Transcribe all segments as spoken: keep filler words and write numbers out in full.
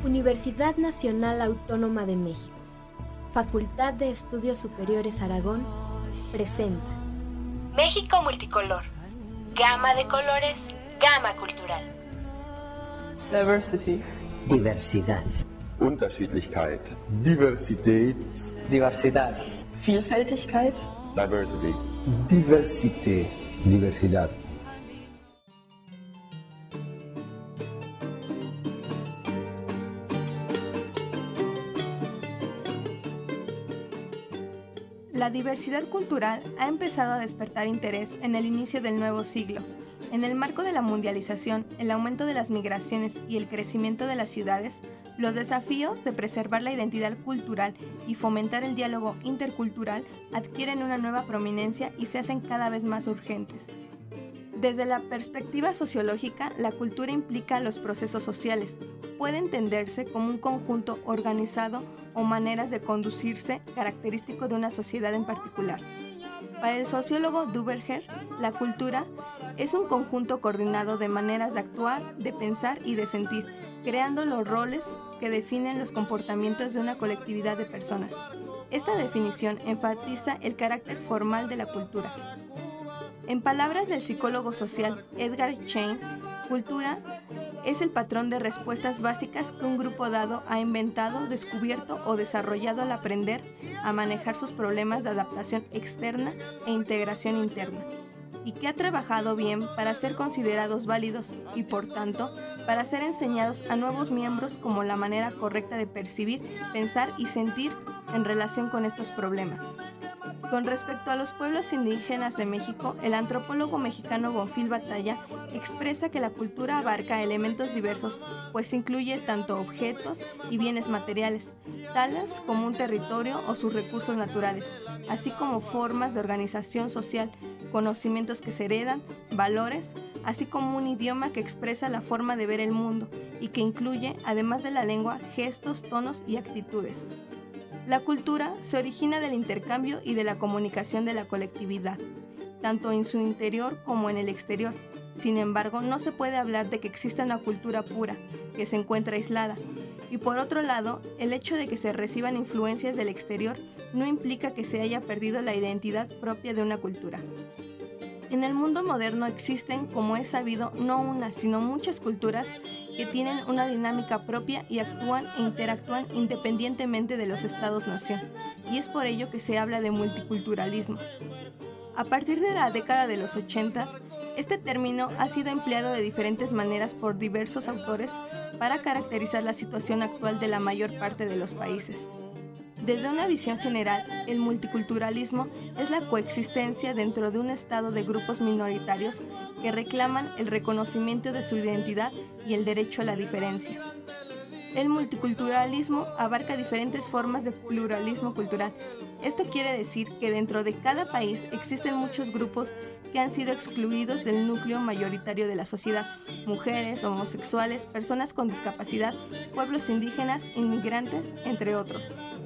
Universidad Nacional Autónoma de México, Facultad de Estudios Superiores Aragón, presenta México Multicolor, gama de colores, gama cultural. Diversity. Diversidad. Unterschiedlichkeit. Diversität. Diversidad. Vielfältigkeit. Diversity. Diversité. Diversidad. La diversidad cultural ha empezado a despertar interés en el inicio del nuevo siglo. En el marco de la mundialización, el aumento de las migraciones y el crecimiento de las ciudades, los desafíos de preservar la identidad cultural y fomentar el diálogo intercultural adquieren una nueva prominencia y se hacen cada vez más urgentes. Desde la perspectiva sociológica, la cultura implica los procesos sociales. Puede entenderse como un conjunto organizado o maneras de conducirse característico de una sociedad en particular. Para el sociólogo Duverger, la cultura es un conjunto coordinado de maneras de actuar, de pensar y de sentir, creando los roles que definen los comportamientos de una colectividad de personas. Esta definición enfatiza el carácter formal de la cultura. En palabras del psicólogo social Edgar Schein, cultura es el patrón de respuestas básicas que un grupo dado ha inventado, descubierto o desarrollado al aprender a manejar sus problemas de adaptación externa e integración interna, y que ha trabajado bien para ser considerados válidos y, por tanto, para ser enseñados a nuevos miembros como la manera correcta de percibir, pensar y sentir en relación con estos problemas. Con respecto a los pueblos indígenas de México, el antropólogo mexicano Bonfil Batalla expresa que la cultura abarca elementos diversos, pues incluye tanto objetos y bienes materiales, tales como un territorio o sus recursos naturales, así como formas de organización social, conocimientos que se heredan, valores, así como un idioma que expresa la forma de ver el mundo y que incluye, además de la lengua, gestos, tonos y actitudes. La cultura se origina del intercambio y de la comunicación de la colectividad, tanto en su interior como en el exterior. Sin embargo, no se puede hablar de que exista una cultura pura, que se encuentra aislada. Y por otro lado, el hecho de que se reciban influencias del exterior no implica que se haya perdido la identidad propia de una cultura. En el mundo moderno existen, como es sabido, no una, sino muchas culturas que tienen una dinámica propia y actúan e interactúan independientemente de los estados-nación, y es por ello que se habla de multiculturalismo. A partir de la década de los ochenta, este término ha sido empleado de diferentes maneras por diversos autores para caracterizar la situación actual de la mayor parte de los países. Desde una visión general, el multiculturalismo es la coexistencia dentro de un estado de grupos minoritarios que reclaman el reconocimiento de su identidad y el derecho a la diferencia. El multiculturalismo abarca diferentes formas de pluralismo cultural. Esto quiere decir que dentro de cada país existen muchos grupos que han sido excluidos del núcleo mayoritario de la sociedad: mujeres, homosexuales, personas con discapacidad, pueblos indígenas, inmigrantes, entre otros.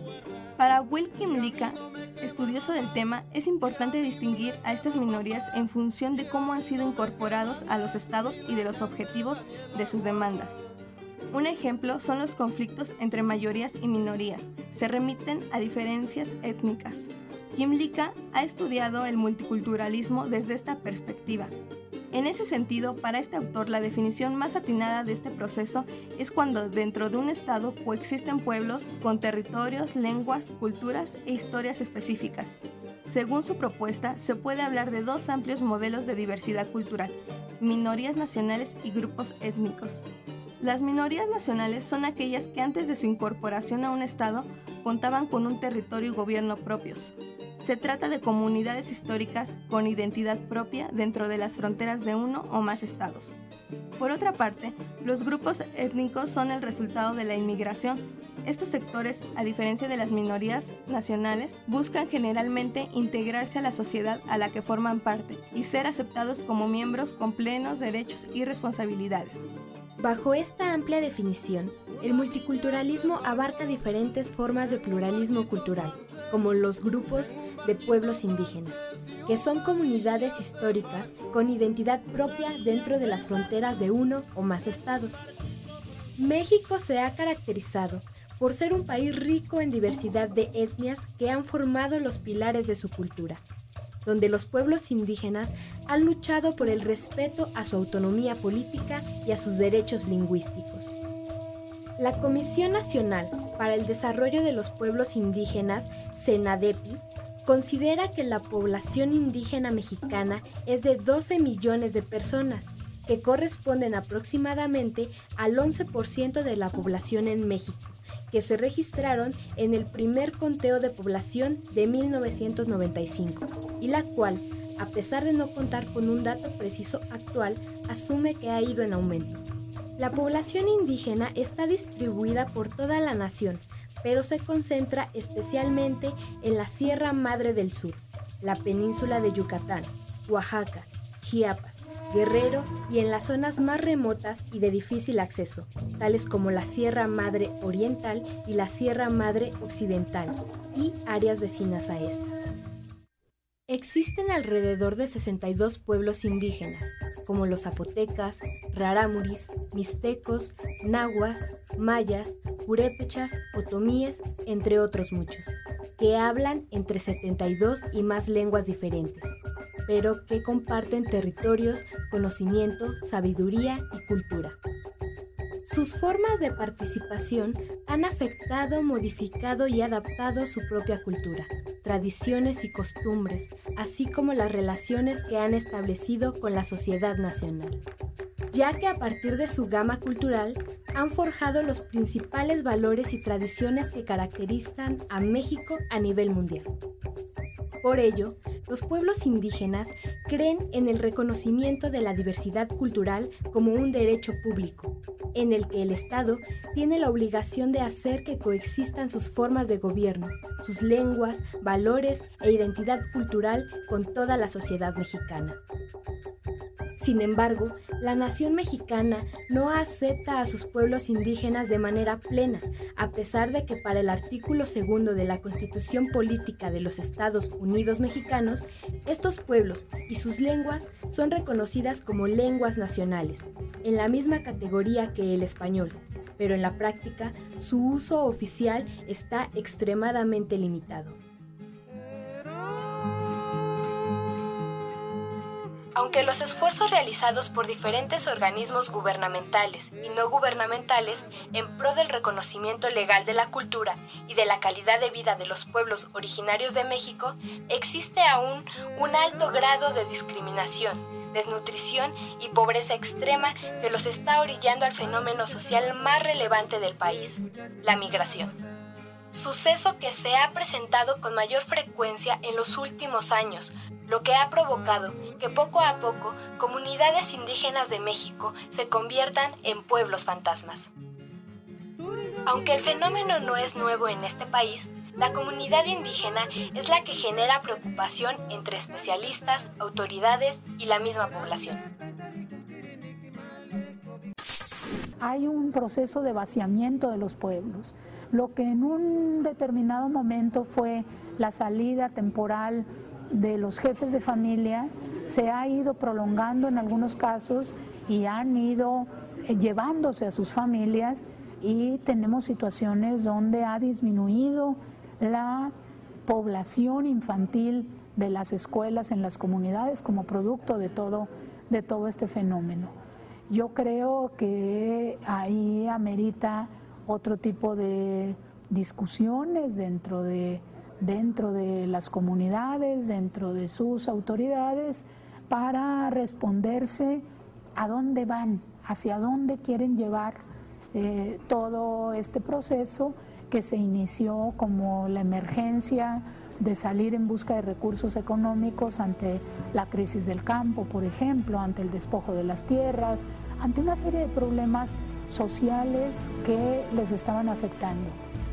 Para Wilkin Lika, estudioso del tema, es importante distinguir a estas minorías en función de cómo han sido incorporados a los estados y de los objetivos de sus demandas. Un ejemplo son los conflictos entre mayorías y minorías. Se remiten a diferencias étnicas. Kim Lika ha estudiado el multiculturalismo desde esta perspectiva. En ese sentido, para este autor, la definición más atinada de este proceso es cuando dentro de un estado coexisten pueblos con territorios, lenguas, culturas e historias específicas. Según su propuesta, se puede hablar de dos amplios modelos de diversidad cultural: minorías nacionales y grupos étnicos. Las minorías nacionales son aquellas que antes de su incorporación a un estado contaban con un territorio y gobierno propios. Se trata de comunidades históricas con identidad propia dentro de las fronteras de uno o más estados. Por otra parte, los grupos étnicos son el resultado de la inmigración. Estos sectores, a diferencia de las minorías nacionales, buscan generalmente integrarse a la sociedad a la que forman parte y ser aceptados como miembros con plenos derechos y responsabilidades. Bajo esta amplia definición, el multiculturalismo abarca diferentes formas de pluralismo cultural, como los grupos de pueblos indígenas, que son comunidades históricas con identidad propia dentro de las fronteras de uno o más estados. México se ha caracterizado por ser un país rico en diversidad de etnias que han formado los pilares de su cultura, donde los pueblos indígenas han luchado por el respeto a su autonomía política y a sus derechos lingüísticos. La Comisión Nacional para el Desarrollo de los Pueblos Indígenas, CENADEPI, considera que la población indígena mexicana es de doce millones de personas, que corresponden aproximadamente al once por ciento de la población en México, que se registraron en el primer conteo de población de mil novecientos noventa y cinco, y la cual, a pesar de no contar con un dato preciso actual, asume que ha ido en aumento. La población indígena está distribuida por toda la nación, pero se concentra especialmente en la Sierra Madre del Sur, la península de Yucatán, Oaxaca, Chiapas, Guerrero y en las zonas más remotas y de difícil acceso, tales como la Sierra Madre Oriental y la Sierra Madre Occidental, y áreas vecinas a estas. Existen alrededor de sesenta y dos pueblos indígenas, como los zapotecas, rarámuris, mixtecos, nahuas, mayas, purépechas, otomíes, entre otros muchos, que hablan entre setenta y dos y más lenguas diferentes, pero que comparten territorios, conocimiento, sabiduría y cultura. Sus formas de participación han afectado, modificado y adaptado su propia cultura, tradiciones y costumbres, así como las relaciones que han establecido con la sociedad nacional, ya que a partir de su gama cultural han forjado los principales valores y tradiciones que caracterizan a México a nivel mundial. Por ello, los pueblos indígenas creen en el reconocimiento de la diversidad cultural como un derecho público, en el que el Estado tiene la obligación de hacer que coexistan sus formas de gobierno, sus lenguas, valores e identidad cultural con toda la sociedad mexicana. Sin embargo, la nación mexicana no acepta a sus pueblos indígenas de manera plena, a pesar de que para el artículo segundo de la Constitución Política de los Estados Unidos Mexicanos, estos pueblos y sus lenguas son reconocidas como lenguas nacionales, en la misma categoría que el español, pero en la práctica su uso oficial está extremadamente limitado. Aunque los esfuerzos realizados por diferentes organismos gubernamentales y no gubernamentales en pro del reconocimiento legal de la cultura y de la calidad de vida de los pueblos originarios de México, existe aún un alto grado de discriminación, desnutrición y pobreza extrema que los está orillando al fenómeno social más relevante del país, la migración. Suceso que se ha presentado con mayor frecuencia en los últimos años, lo que ha provocado que poco a poco comunidades indígenas de México se conviertan en pueblos fantasmas. Aunque el fenómeno no es nuevo en este país, la comunidad indígena es la que genera preocupación entre especialistas, autoridades y la misma población. Hay un proceso de vaciamiento de los pueblos. Lo que en un determinado momento fue la salida temporal de los jefes de familia se ha ido prolongando en algunos casos y han ido llevándose a sus familias, y tenemos situaciones donde ha disminuido la población infantil de las escuelas en las comunidades como producto de todo, de todo este fenómeno. Yo creo que ahí amerita otro tipo de discusiones dentro de dentro de las comunidades, dentro de sus autoridades, para responderse a dónde van, hacia dónde quieren llevar eh, todo este proceso que se inició como la emergencia de salir en busca de recursos económicos ante la crisis del campo, por ejemplo, ante el despojo de las tierras, ante una serie de problemas sociales que les estaban afectando.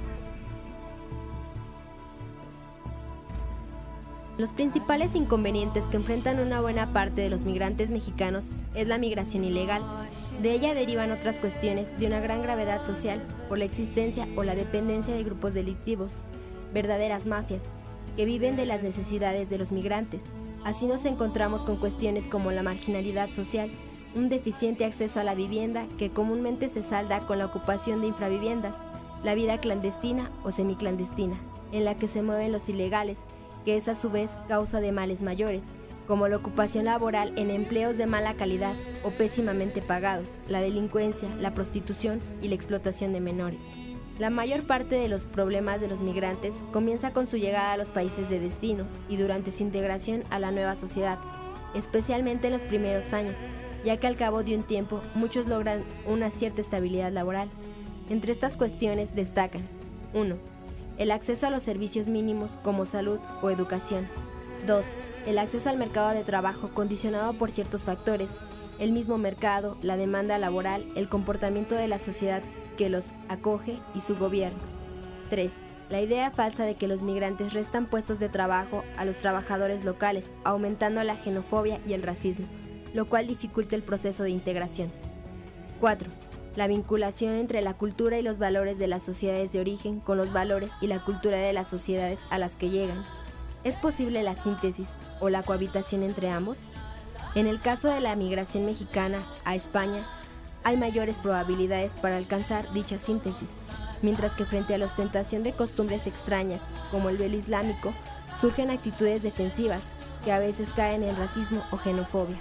Los principales inconvenientes que enfrentan una buena parte de los migrantes mexicanos es la migración ilegal. De ella derivan otras cuestiones de una gran gravedad social por la existencia o la dependencia de grupos delictivos, verdaderas mafias, que viven de las necesidades de los migrantes. Así nos encontramos con cuestiones como la marginalidad social, un deficiente acceso a la vivienda que comúnmente se salda con la ocupación de infraviviendas, la vida clandestina o semiclandestina, en la que se mueven los ilegales, que es a su vez causa de males mayores, como la ocupación laboral en empleos de mala calidad o pésimamente pagados, la delincuencia, la prostitución y la explotación de menores. La mayor parte de los problemas de los migrantes comienza con su llegada a los países de destino y durante su integración a la nueva sociedad, especialmente en los primeros años, ya que al cabo de un tiempo muchos logran una cierta estabilidad laboral. Entre estas cuestiones destacan: uno. El acceso a los servicios mínimos como salud o educación. dos. El acceso al mercado de trabajo condicionado por ciertos factores, el mismo mercado, la demanda laboral, el comportamiento de la sociedad que los acoge y su gobierno. tres. La idea falsa de que los migrantes restan puestos de trabajo a los trabajadores locales, aumentando la xenofobia y el racismo, lo cual dificulta el proceso de integración. cuatro. La vinculación entre la cultura y los valores de las sociedades de origen con los valores y la cultura de las sociedades a las que llegan. ¿Es posible la síntesis o la cohabitación entre ambos? En el caso de la migración mexicana a España, hay mayores probabilidades para alcanzar dicha síntesis, mientras que frente a la ostentación de costumbres extrañas, como el velo islámico, surgen actitudes defensivas que a veces caen en racismo o xenofobia.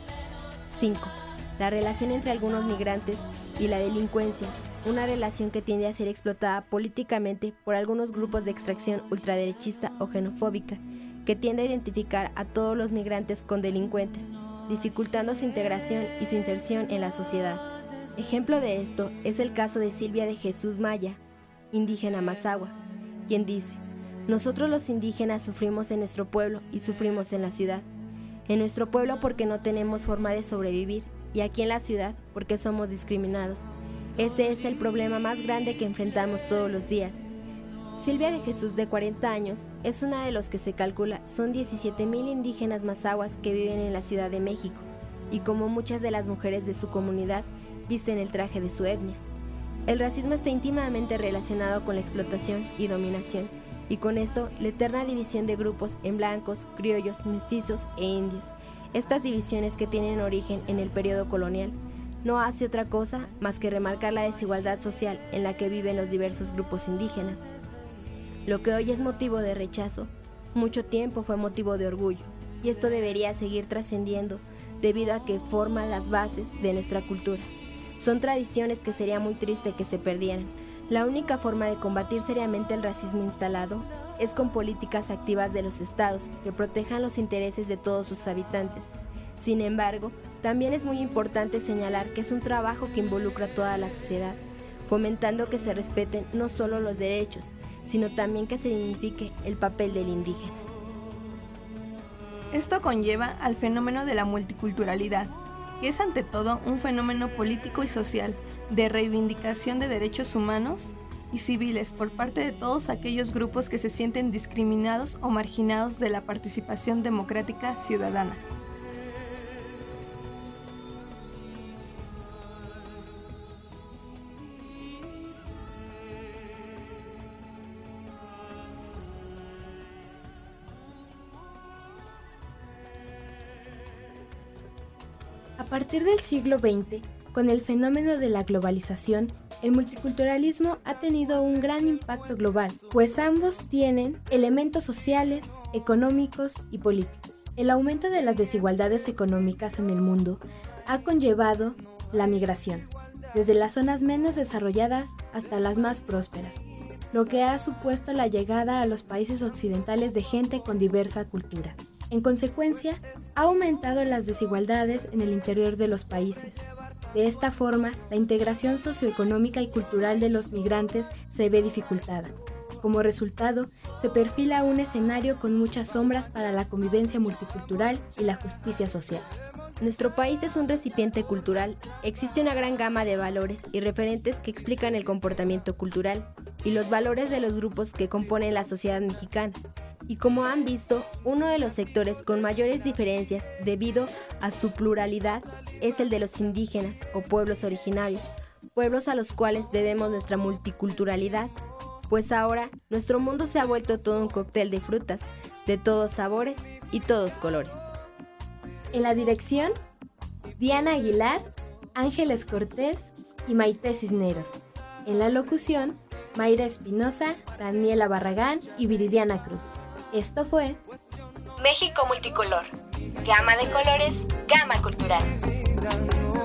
cinco. La relación entre algunos migrantes y la delincuencia, una relación que tiende a ser explotada políticamente por algunos grupos de extracción ultraderechista o xenofóbica, que tiende a identificar a todos los migrantes con delincuentes, dificultando su integración y su inserción en la sociedad. Ejemplo de esto es el caso de Silvia de Jesús Maya, indígena mazahua, quien dice: nosotros los indígenas sufrimos en nuestro pueblo y sufrimos en la ciudad. En nuestro pueblo porque no tenemos forma de sobrevivir, y aquí en la ciudad porque somos discriminados. Ese es el problema más grande que enfrentamos todos los días. Silvia de Jesús, de cuarenta años, es una de los que se calcula son diecisiete mil indígenas mazahuas que viven en la Ciudad de México, y como muchas de las mujeres de su comunidad, visten el traje de su etnia. El racismo está íntimamente relacionado con la explotación y dominación, y con esto la eterna división de grupos en blancos, criollos, mestizos e indios. Estas divisiones, que tienen origen en el periodo colonial, no hace otra cosa más que remarcar la desigualdad social en la que viven los diversos grupos indígenas. Lo que hoy es motivo de rechazo, mucho tiempo fue motivo de orgullo, y esto debería seguir trascendiendo debido a que forman las bases de nuestra cultura. Son tradiciones que sería muy triste que se perdieran. La única forma de combatir seriamente el racismo instalado es con políticas activas de los estados que protejan los intereses de todos sus habitantes. Sin embargo, también es muy importante señalar que es un trabajo que involucra a toda la sociedad, fomentando que se respeten no solo los derechos, sino también que se dignifique el papel del indígena. Esto conlleva al fenómeno de la multiculturalidad, que es ante todo un fenómeno político y social de reivindicación de derechos humanos y civiles por parte de todos aquellos grupos que se sienten discriminados o marginados de la participación democrática ciudadana. A partir del siglo veinte, con el fenómeno de la globalización, el multiculturalismo ha tenido un gran impacto global, pues ambos tienen elementos sociales, económicos y políticos. El aumento de las desigualdades económicas en el mundo ha conllevado la migración, desde las zonas menos desarrolladas hasta las más prósperas, lo que ha supuesto la llegada a los países occidentales de gente con diversa cultura. En consecuencia, ha aumentado las desigualdades en el interior de los países. De esta forma, la integración socioeconómica y cultural de los migrantes se ve dificultada. Como resultado, se perfila un escenario con muchas sombras para la convivencia multicultural y la justicia social. Nuestro país es un recipiente cultural. Existe una gran gama de valores y referentes que explican el comportamiento cultural y los valores de los grupos que componen la sociedad mexicana. Y como han visto, uno de los sectores con mayores diferencias debido a su pluralidad es el de los indígenas o pueblos originarios, pueblos a los cuales debemos nuestra multiculturalidad, pues ahora nuestro mundo se ha vuelto todo un cóctel de frutas, de todos sabores y todos colores. En la dirección, Diana Aguilar, Ángeles Cortés y Maite Cisneros. En la locución, Mayra Espinosa, Daniela Barragán y Viridiana Cruz. Esto fue México Multicolor. Gama de colores, gama cultural.